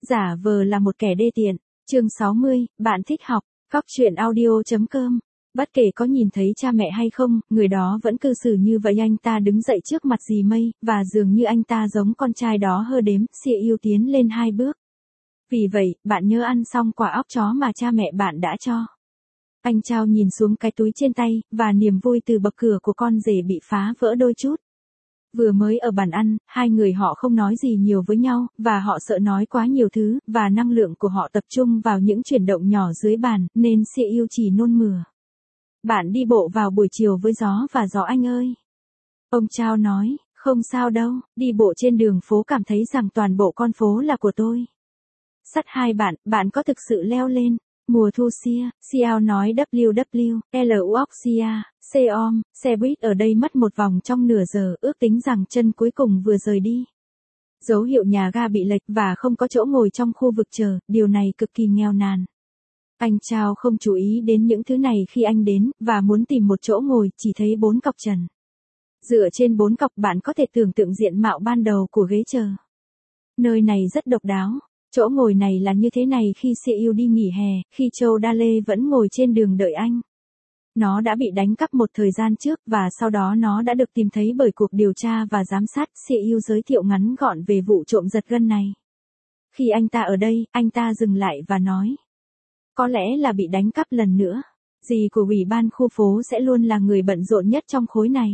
Giả vờ là một kẻ đê tiện. Chương 60, bạn thích học. Cóc truyện audio.com. Bất kể có nhìn thấy cha mẹ hay không, người đó vẫn cư xử như vậy. Anh ta đứng dậy trước mặt dì Mây, và dường như anh ta giống con trai đó hơ đếm. Xia Yêu tiến lên 2 bước. Vì vậy, bạn nhớ ăn xong quả óc chó mà cha mẹ bạn đã cho. Anh Chao nhìn xuống cái túi trên tay, và niềm vui từ bậc cửa của con rể bị phá vỡ đôi chút. Vừa mới ở bàn ăn, hai người họ không nói gì nhiều với nhau, và họ sợ nói quá nhiều thứ, và năng lượng của họ tập trung vào những chuyển động nhỏ dưới bàn, nên Xia Yêu chỉ nôn mửa. Bạn đi bộ vào buổi chiều với gió và gió anh ơi. Ông Chao nói, không sao đâu, đi bộ trên đường phố cảm thấy rằng toàn bộ con phố là của tôi. Sắt hai bạn có thực sự leo lên. Mùa thu Xiao nói Seom, xe buýt ở đây mất một vòng trong nửa giờ, ước tính rằng chân cuối cùng vừa rời đi. Dấu hiệu nhà ga bị lệch và không có chỗ ngồi trong khu vực chờ, điều này cực kỳ nghèo nàn. Anh Chao không chú ý đến những thứ này khi anh đến, và muốn tìm một chỗ ngồi, chỉ thấy 4 cọc trần. Dựa trên 4 cọc bạn có thể tưởng tượng diện mạo ban đầu của ghế chờ. Nơi này rất độc đáo. Chỗ ngồi này là như thế này khi Xia Yêu đi nghỉ hè, khi Châu Đa Lê vẫn ngồi trên đường đợi anh. Nó đã bị đánh cắp một thời gian trước, và sau đó nó đã được tìm thấy bởi cuộc điều tra và giám sát. Xia Yêu giới thiệu ngắn gọn về vụ trộm giật gân này. Khi anh ta ở đây, anh ta dừng lại và nói. Có lẽ là bị đánh cắp lần nữa. Dì của ủy ban khu phố sẽ luôn là người bận rộn nhất trong khối này.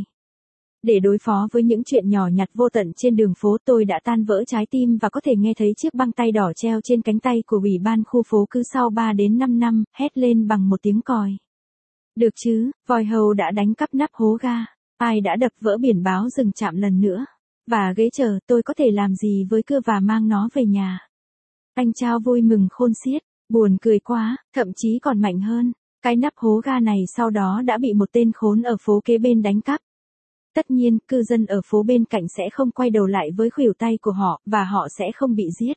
Để đối phó với những chuyện nhỏ nhặt vô tận trên đường phố, tôi đã tan vỡ trái tim và có thể nghe thấy chiếc băng tay đỏ treo trên cánh tay của ủy ban khu phố cứ sau 3 đến 5 năm, hét lên bằng một tiếng còi. Được chứ, voi hầu đã đánh cắp nắp hố ga. Ai đã đập vỡ biển báo dừng trạm lần nữa. Và ghế chờ, tôi có thể làm gì với cưa và mang nó về nhà. Anh Chao vui mừng khôn xiết, buồn cười quá, thậm chí còn mạnh hơn. Cái nắp hố ga này sau đó đã bị một tên khốn ở phố kế bên đánh cắp. Tất nhiên, cư dân ở phố bên cạnh sẽ không quay đầu lại với khuỷu tay của họ, và họ sẽ không bị giết.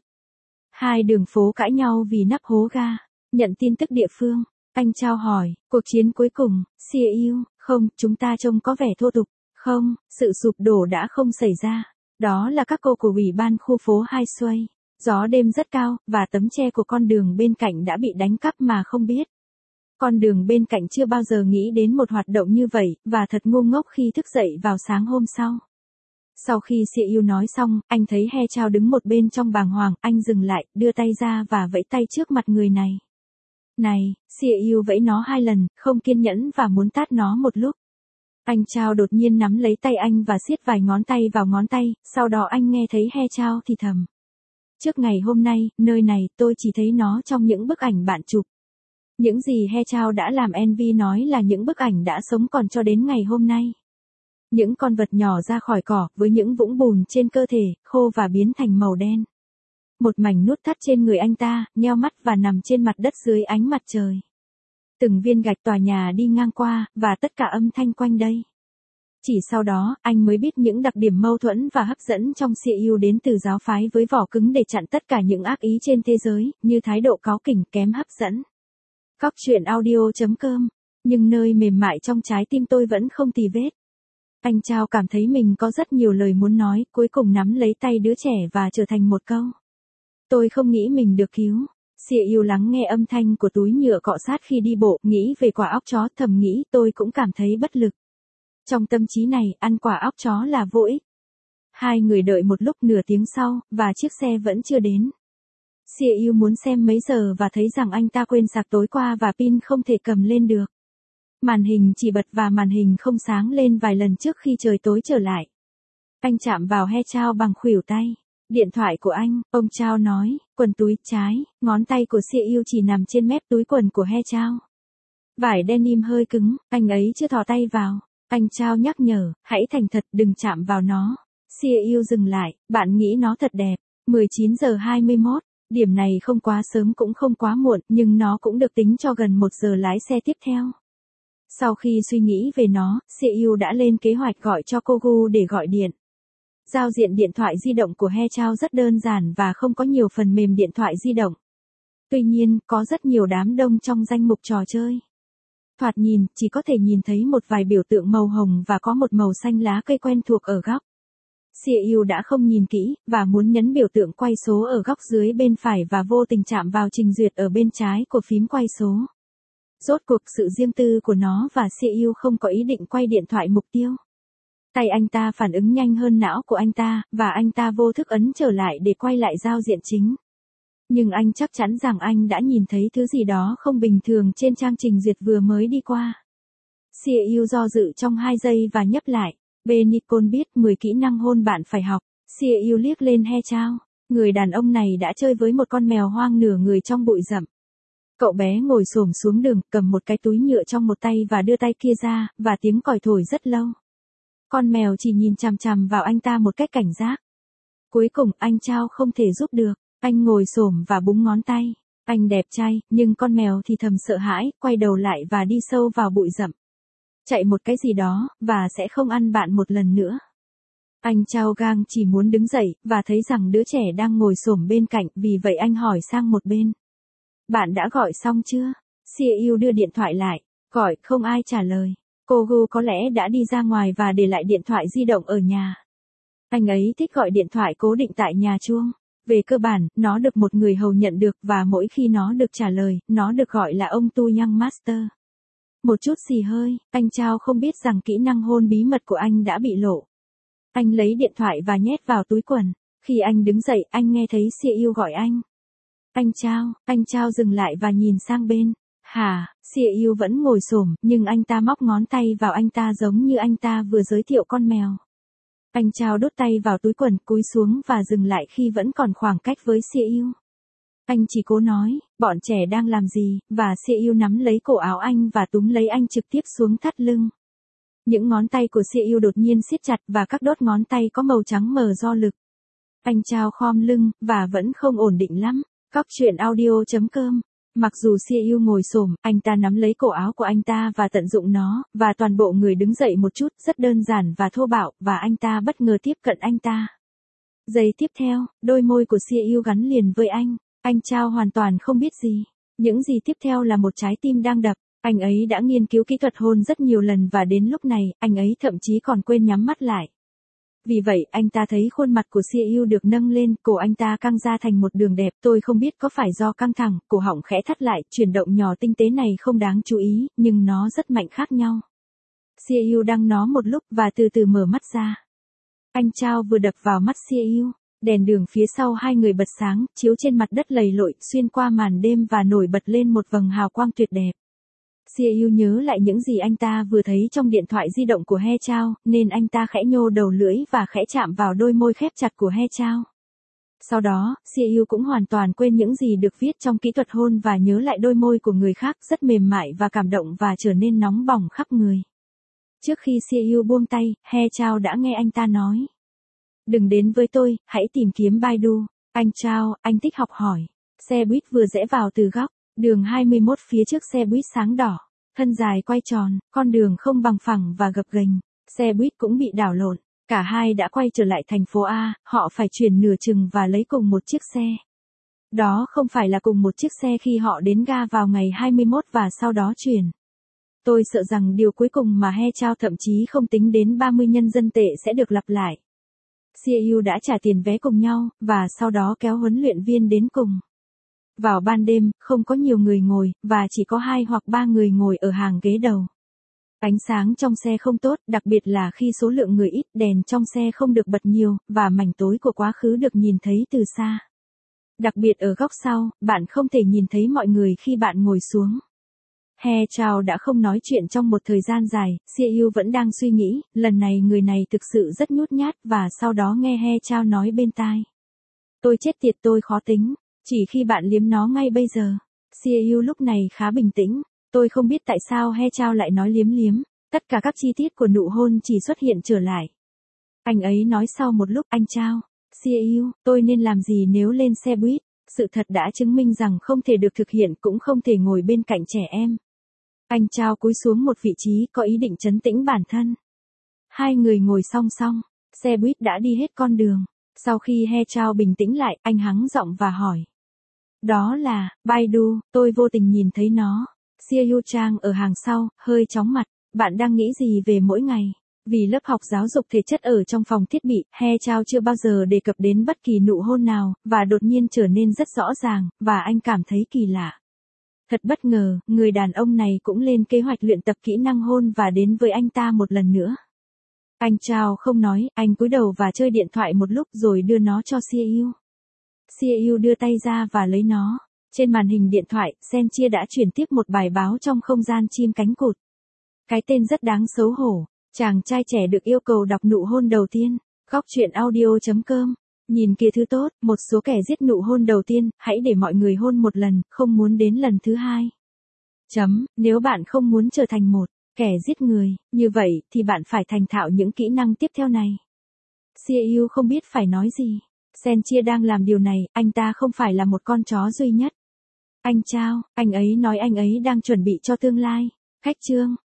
Hai đường phố cãi nhau vì nắp hố ga. Nhận tin tức địa phương. Anh Chao hỏi, cuộc chiến cuối cùng, Xia Yêu, không, chúng ta trông có vẻ thô tục. Không, sự sụp đổ đã không xảy ra. Đó là các cô của ủy ban khu phố Hai Xuây. Gió đêm rất cao, và tấm che của con đường bên cạnh đã bị đánh cắp mà không biết. Con đường bên cạnh chưa bao giờ nghĩ đến một hoạt động như vậy, và thật ngu ngốc khi thức dậy vào sáng hôm sau. Sau khi Xia Yêu nói xong, anh thấy He Chao đứng một bên trong bàng hoàng, anh dừng lại, đưa tay ra và vẫy tay trước mặt người này. Này, Xia Yêu vẫy nó 2 lần, không kiên nhẫn và muốn tát nó một lúc. Anh Chao đột nhiên nắm lấy tay anh và siết vài ngón tay vào ngón tay, sau đó anh nghe thấy He Chao thì thầm. Trước ngày hôm nay, nơi này, tôi chỉ thấy nó trong những bức ảnh bạn chụp. Những gì He Chao đã làm Envy nói là những bức ảnh đã sống còn cho đến ngày hôm nay. Những con vật nhỏ ra khỏi cỏ, với những vũng bùn trên cơ thể, khô và biến thành màu đen. Một mảnh nút thắt trên người anh ta, nheo mắt và nằm trên mặt đất dưới ánh mặt trời. Từng viên gạch tòa nhà đi ngang qua, và tất cả âm thanh quanh đây. Chỉ sau đó, anh mới biết những đặc điểm mâu thuẫn và hấp dẫn trong Xia Yêu đến từ giáo phái với vỏ cứng để chặn tất cả những ác ý trên thế giới, như thái độ cáu kỉnh kém hấp dẫn. Cóc truyện audio.com. Nhưng nơi mềm mại trong trái tim tôi vẫn không tì vết. Anh Chao cảm thấy mình có rất nhiều lời muốn nói, cuối cùng nắm lấy tay đứa trẻ và trở thành một câu. Tôi không nghĩ mình được cứu. Xia Yêu lắng nghe âm thanh của túi nhựa cọ sát khi đi bộ, nghĩ về quả óc chó, thầm nghĩ tôi cũng cảm thấy bất lực. Trong tâm trí này, ăn quả óc chó là vô ích. Hai người đợi một lúc nửa tiếng sau, và chiếc xe vẫn chưa đến. Xia Yêu muốn xem mấy giờ và thấy rằng anh ta quên sạc tối qua và pin không thể cầm lên được. Màn hình chỉ bật và màn hình không sáng lên vài lần trước khi trời tối trở lại. Anh chạm vào He Chao bằng khuỷu tay. Điện thoại của anh, ông Chao nói, quần túi trái, ngón tay của Xia Yêu chỉ nằm trên mép túi quần của He Chao. Vải denim hơi cứng, anh ấy chưa thò tay vào. Anh Chao nhắc nhở, hãy thành thật, đừng chạm vào nó. Xia Yêu dừng lại, bạn nghĩ nó thật đẹp. 19 giờ 21. Điểm này không quá sớm cũng không quá muộn, nhưng nó cũng được tính cho gần 1 giờ lái xe tiếp theo. Sau khi suy nghĩ về nó, Xia Yêu đã lên kế hoạch gọi cho cô Gu để gọi điện. Giao diện điện thoại di động của He Chao rất đơn giản và không có nhiều phần mềm điện thoại di động. Tuy nhiên, có rất nhiều đám đông trong danh mục trò chơi. Thoạt nhìn, chỉ có thể nhìn thấy một vài biểu tượng màu hồng và có một màu xanh lá cây quen thuộc ở góc. CU đã không nhìn kỹ, và muốn nhấn biểu tượng quay số ở góc dưới bên phải và vô tình chạm vào trình duyệt ở bên trái của phím quay số. Rốt cuộc sự riêng tư của nó và CU không có ý định quay điện thoại mục tiêu. Tay anh ta phản ứng nhanh hơn não của anh ta, và anh ta vô thức ấn trở lại để quay lại giao diện chính. Nhưng anh chắc chắn rằng anh đã nhìn thấy thứ gì đó không bình thường trên trang trình duyệt vừa mới đi qua. CU do dự trong 2 giây và nhấp lại. Nicole biết 10 kỹ năng hôn bạn phải học. CU liếc lên He Chao. Người đàn ông này đã chơi với một con mèo hoang nửa người trong bụi rậm. Cậu bé ngồi xổm xuống đường, cầm một cái túi nhựa trong một tay và đưa tay kia ra, và tiếng còi thổi rất lâu. Con mèo chỉ nhìn chằm chằm vào anh ta một cách cảnh giác. Cuối cùng anh Chao không thể giúp được. Anh ngồi xổm và búng ngón tay. Anh đẹp trai, nhưng con mèo thì thầm sợ hãi, quay đầu lại và đi sâu vào bụi rậm. Chạy một cái gì đó, và sẽ không ăn bạn một lần nữa. Anh Chao Gang chỉ muốn đứng dậy, và thấy rằng đứa trẻ đang ngồi xổm bên cạnh, vì vậy anh hỏi sang một bên. Bạn đã gọi xong chưa? CU đưa điện thoại lại. Gọi, không ai trả lời. Cô Gu có lẽ đã đi ra ngoài và để lại điện thoại di động ở nhà. Anh ấy thích gọi điện thoại cố định tại nhà chuông. Về cơ bản, nó được một người hầu nhận được, và mỗi khi nó được trả lời, nó được gọi là ông Tu Young Master. Một chút xì hơi, anh Chao không biết rằng kỹ năng hôn bí mật của anh đã bị lộ. Anh lấy điện thoại và nhét vào túi quần. Khi anh đứng dậy, anh nghe thấy CU gọi anh. Anh Chao dừng lại và nhìn sang bên. Hả, CU vẫn ngồi xổm, nhưng anh ta móc ngón tay vào anh ta giống như anh ta vừa giới thiệu con mèo. Anh Chao đút tay vào túi quần, cúi xuống và dừng lại khi vẫn còn khoảng cách với CU. Anh chỉ cố nói, bọn trẻ đang làm gì, và CU nắm lấy cổ áo anh và túm lấy anh trực tiếp xuống thắt lưng. Những ngón tay của CU đột nhiên siết chặt và các đốt ngón tay có màu trắng mờ do lực. Anh Chao khom lưng, và vẫn không ổn định lắm. Cóc truyện audio.com. Mặc dù CU ngồi xổm, anh ta nắm lấy cổ áo của anh ta và tận dụng nó, và toàn bộ người đứng dậy một chút, rất đơn giản và thô bạo, và anh ta bất ngờ tiếp cận anh ta. Giây tiếp theo, đôi môi của CU gắn liền với anh. Anh Chao hoàn toàn không biết gì. Những gì tiếp theo là một trái tim đang đập. Anh ấy đã nghiên cứu kỹ thuật hôn rất nhiều lần và đến lúc này, anh ấy thậm chí còn quên nhắm mắt lại. Vì vậy, anh ta thấy khuôn mặt của CU được nâng lên, cổ anh ta căng ra thành một đường đẹp. Tôi không biết có phải do căng thẳng, cổ họng khẽ thắt lại, chuyển động nhỏ tinh tế này không đáng chú ý, nhưng nó rất mạnh khác nhau. CU đăng nó một lúc và từ từ mở mắt ra. Anh Chao vừa đập vào mắt CU. Đèn đường phía sau hai người bật sáng, chiếu trên mặt đất lầy lội, xuyên qua màn đêm và nổi bật lên một vầng hào quang tuyệt đẹp. CU nhớ lại những gì anh ta vừa thấy trong điện thoại di động của He Chao, nên anh ta khẽ nhô đầu lưỡi và khẽ chạm vào đôi môi khép chặt của He Chao. Sau đó, CU cũng hoàn toàn quên những gì được viết trong kỹ thuật hôn và nhớ lại đôi môi của người khác rất mềm mại và cảm động và trở nên nóng bỏng khắp người. Trước khi CU buông tay, He Chao đã nghe anh ta nói. Đừng đến với tôi, hãy tìm kiếm Baidu. Anh Chao, anh thích học hỏi. Xe buýt vừa rẽ vào từ góc đường 21 phía trước xe buýt sáng đỏ. Thân dài quay tròn, con đường không bằng phẳng và gập ghềnh. Xe buýt cũng bị đảo lộn. Cả hai đã quay trở lại thành phố A, họ phải chuyển nửa chừng và lấy cùng một chiếc xe. Đó không phải là cùng một chiếc xe khi họ đến ga vào ngày 21 và sau đó chuyển. Tôi sợ rằng điều cuối cùng mà He Chao thậm chí không tính đến 30 nhân dân tệ sẽ được lặp lại. CU đã trả tiền vé cùng nhau, và sau đó kéo huấn luyện viên đến cùng. Vào ban đêm, không có nhiều người ngồi, và chỉ có 2 hoặc 3 người ngồi ở hàng ghế đầu. Ánh sáng trong xe không tốt, đặc biệt là khi số lượng người ít, đèn trong xe không được bật nhiều, và mảnh tối của quá khứ được nhìn thấy từ xa. Đặc biệt ở góc sau, bạn không thể nhìn thấy mọi người khi bạn ngồi xuống. He Chao đã không nói chuyện trong một thời gian dài, CU vẫn đang suy nghĩ, lần này người này thực sự rất nhút nhát và sau đó nghe He Chao nói bên tai. Tôi chết tiệt, tôi khó tính, chỉ khi bạn liếm nó ngay bây giờ. CU lúc này khá bình tĩnh, tôi không biết tại sao He Chao lại nói liếm, tất cả các chi tiết của nụ hôn chỉ xuất hiện trở lại. Anh ấy nói sau một lúc, anh Chao, CU, tôi nên làm gì nếu lên xe buýt? Sự thật đã chứng minh rằng không thể được thực hiện cũng không thể ngồi bên cạnh trẻ em. Anh Chao cúi xuống một vị trí có ý định trấn tĩnh bản thân. Hai người ngồi song song, xe buýt đã đi hết con đường. Sau khi He Chao bình tĩnh lại, anh hắng giọng và hỏi. Đó là, Baidu, tôi vô tình nhìn thấy nó. Xiaoyu Chang ở hàng sau, hơi chóng mặt. Bạn đang nghĩ gì về mỗi ngày? Vì lớp học giáo dục thể chất ở trong phòng thiết bị, He Chao chưa bao giờ đề cập đến bất kỳ nụ hôn nào, và đột nhiên trở nên rất rõ ràng, và anh cảm thấy kỳ lạ. Thật bất ngờ, người đàn ông này cũng lên kế hoạch luyện tập kỹ năng hôn và đến với anh ta một lần nữa. Anh Chao không nói, anh cúi đầu và chơi điện thoại một lúc rồi đưa nó cho Siêu. Siêu đưa tay ra và lấy nó. Trên màn hình điện thoại, Sen Chia đã chuyển tiếp một bài báo trong không gian chim cánh cụt. Cái tên rất đáng xấu hổ. Chàng trai trẻ được yêu cầu đọc nụ hôn đầu tiên. Góc truyện audio.com. Nhìn kìa thứ tốt, một số kẻ giết nụ hôn đầu tiên, hãy để mọi người hôn một lần, không muốn đến lần thứ hai. Nếu bạn không muốn trở thành một kẻ giết người, như vậy thì bạn phải thành thạo những kỹ năng tiếp theo này. Siêu không biết phải nói gì. Sen Chia đang làm điều này, anh ta không phải là một con chó duy nhất. Anh Chao, anh ấy nói anh ấy đang chuẩn bị cho tương lai. Khách trương.